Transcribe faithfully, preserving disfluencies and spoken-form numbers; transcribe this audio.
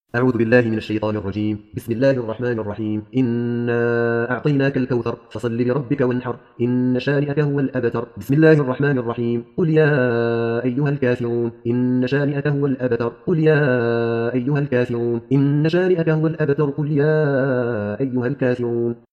أعوذ بالله من الشيطان الرجيم. بسم الله الرحمن الرحيم. إنا أعطيناك الكوثر فصل لربك وانحر إن شانئك هو الأبتر. بسم الله الرحمن الرحيم. قل يا أيها الكافرون إن شانئك هو الأبتر. قل يا أيها الكافرون إن شانئك هو الأبتر. قل يا أيها الكافرون